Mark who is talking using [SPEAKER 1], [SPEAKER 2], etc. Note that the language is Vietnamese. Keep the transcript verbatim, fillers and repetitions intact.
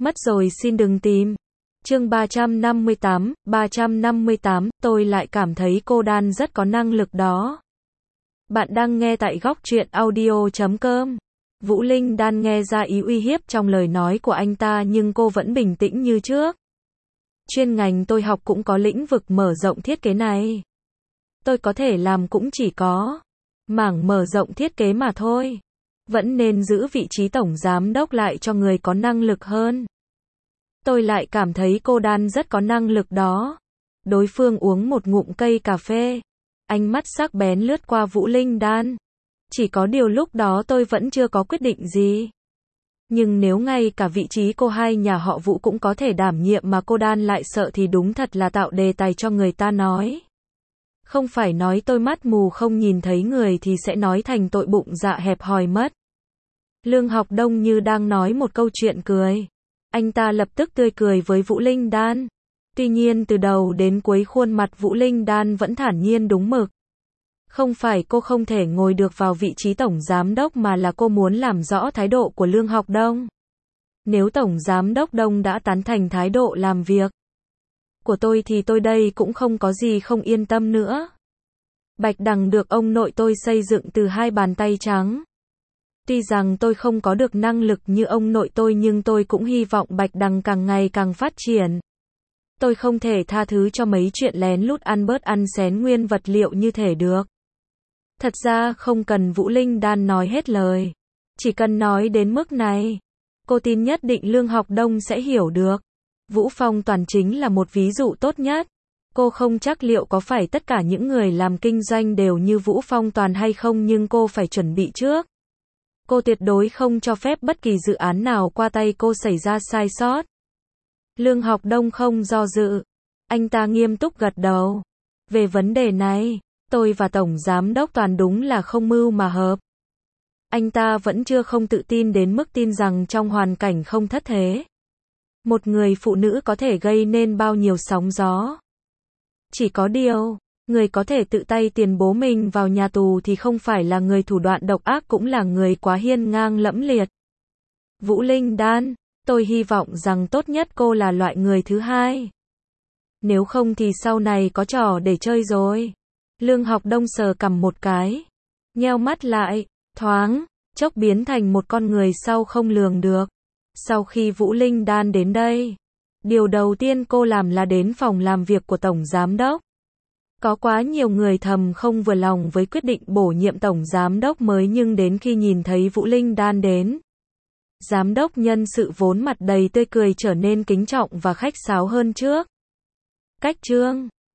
[SPEAKER 1] Mất rồi xin đừng tìm. Chương ba trăm năm mươi tám, ba trăm năm mươi tám, tôi lại cảm thấy cô Đan rất có năng lực đó. Bạn đang nghe tại góc truyện audio chấm com. Vũ Linh Đan nghe ra ý uy hiếp trong lời nói của anh ta nhưng cô vẫn bình tĩnh như trước. Chuyên ngành tôi học cũng có lĩnh vực mở rộng thiết kế này. Tôi có thể làm cũng chỉ có mảng mở rộng thiết kế mà thôi. Vẫn nên giữ vị trí tổng giám đốc lại cho người có năng lực hơn. Tôi lại cảm thấy cô Đan rất có năng lực đó. Đối phương uống một ngụm cây cà phê. Ánh mắt sắc bén lướt qua Vũ Linh Đan. Chỉ có điều lúc đó tôi vẫn chưa có quyết định gì. Nhưng nếu ngay cả vị trí cô hai nhà họ Vũ cũng có thể đảm nhiệm mà cô Đan lại sợ thì đúng thật là tạo đề tài cho người ta nói. Không phải nói tôi mắt mù không nhìn thấy người thì sẽ nói thành tội bụng dạ hẹp hòi mất. Lương Học Đông như đang nói một câu chuyện cười. Anh ta lập tức tươi cười với Vũ Linh Đan. Tuy nhiên từ đầu đến cuối khuôn mặt Vũ Linh Đan vẫn thản nhiên đúng mực. Không phải cô không thể ngồi được vào vị trí tổng giám đốc mà là cô muốn làm rõ thái độ của Lương Học Đông. Nếu tổng giám đốc Đông đã tán thành thái độ làm việc của tôi thì tôi đây cũng không có gì không yên tâm nữa. Bạch Đằng được ông nội tôi xây dựng từ hai bàn tay trắng. Tuy rằng tôi không có được năng lực như ông nội tôi nhưng tôi cũng hy vọng Bạch Đằng càng ngày càng phát triển. Tôi không thể tha thứ cho mấy chuyện lén lút ăn bớt ăn xén nguyên vật liệu như thể được. Thật ra không cần Vũ Linh Đan nói hết lời. Chỉ cần nói đến mức này, cô tin nhất định Lương Học Đông sẽ hiểu được. Vũ Phong Toàn chính là một ví dụ tốt nhất. Cô không chắc liệu có phải tất cả những người làm kinh doanh đều như Vũ Phong Toàn hay không nhưng cô phải chuẩn bị trước. Cô tuyệt đối không cho phép bất kỳ dự án nào qua tay cô xảy ra sai sót. Lương Học Đông không do dự. Anh ta nghiêm túc gật đầu. Về vấn đề này, tôi và Tổng Giám đốc Toàn đúng là không mưu mà hợp. Anh ta vẫn chưa không tự tin đến mức tin rằng trong hoàn cảnh không thất thế, một người phụ nữ có thể gây nên bao nhiêu sóng gió. Chỉ có điều, người có thể tự tay tiền bố mình vào nhà tù thì không phải là người thủ đoạn độc ác cũng là người quá hiên ngang lẫm liệt. Vũ Linh Đan, tôi hy vọng rằng tốt nhất cô là loại người thứ hai. Nếu không thì sau này có trò để chơi rồi. Lương Học Đông sờ cằm một cái. Nheo mắt lại, thoáng, chốc biến thành một con người sau không lường được. Sau khi Vũ Linh Đan đến đây, điều đầu tiên cô làm là đến phòng làm việc của Tổng Giám đốc. Có quá nhiều người thầm không vừa lòng với quyết định bổ nhiệm Tổng Giám đốc mới nhưng đến khi nhìn thấy Vũ Linh Đan đến, Giám đốc nhân sự vốn mặt đầy tươi cười trở nên kính trọng và khách sáo hơn trước. Cách Trương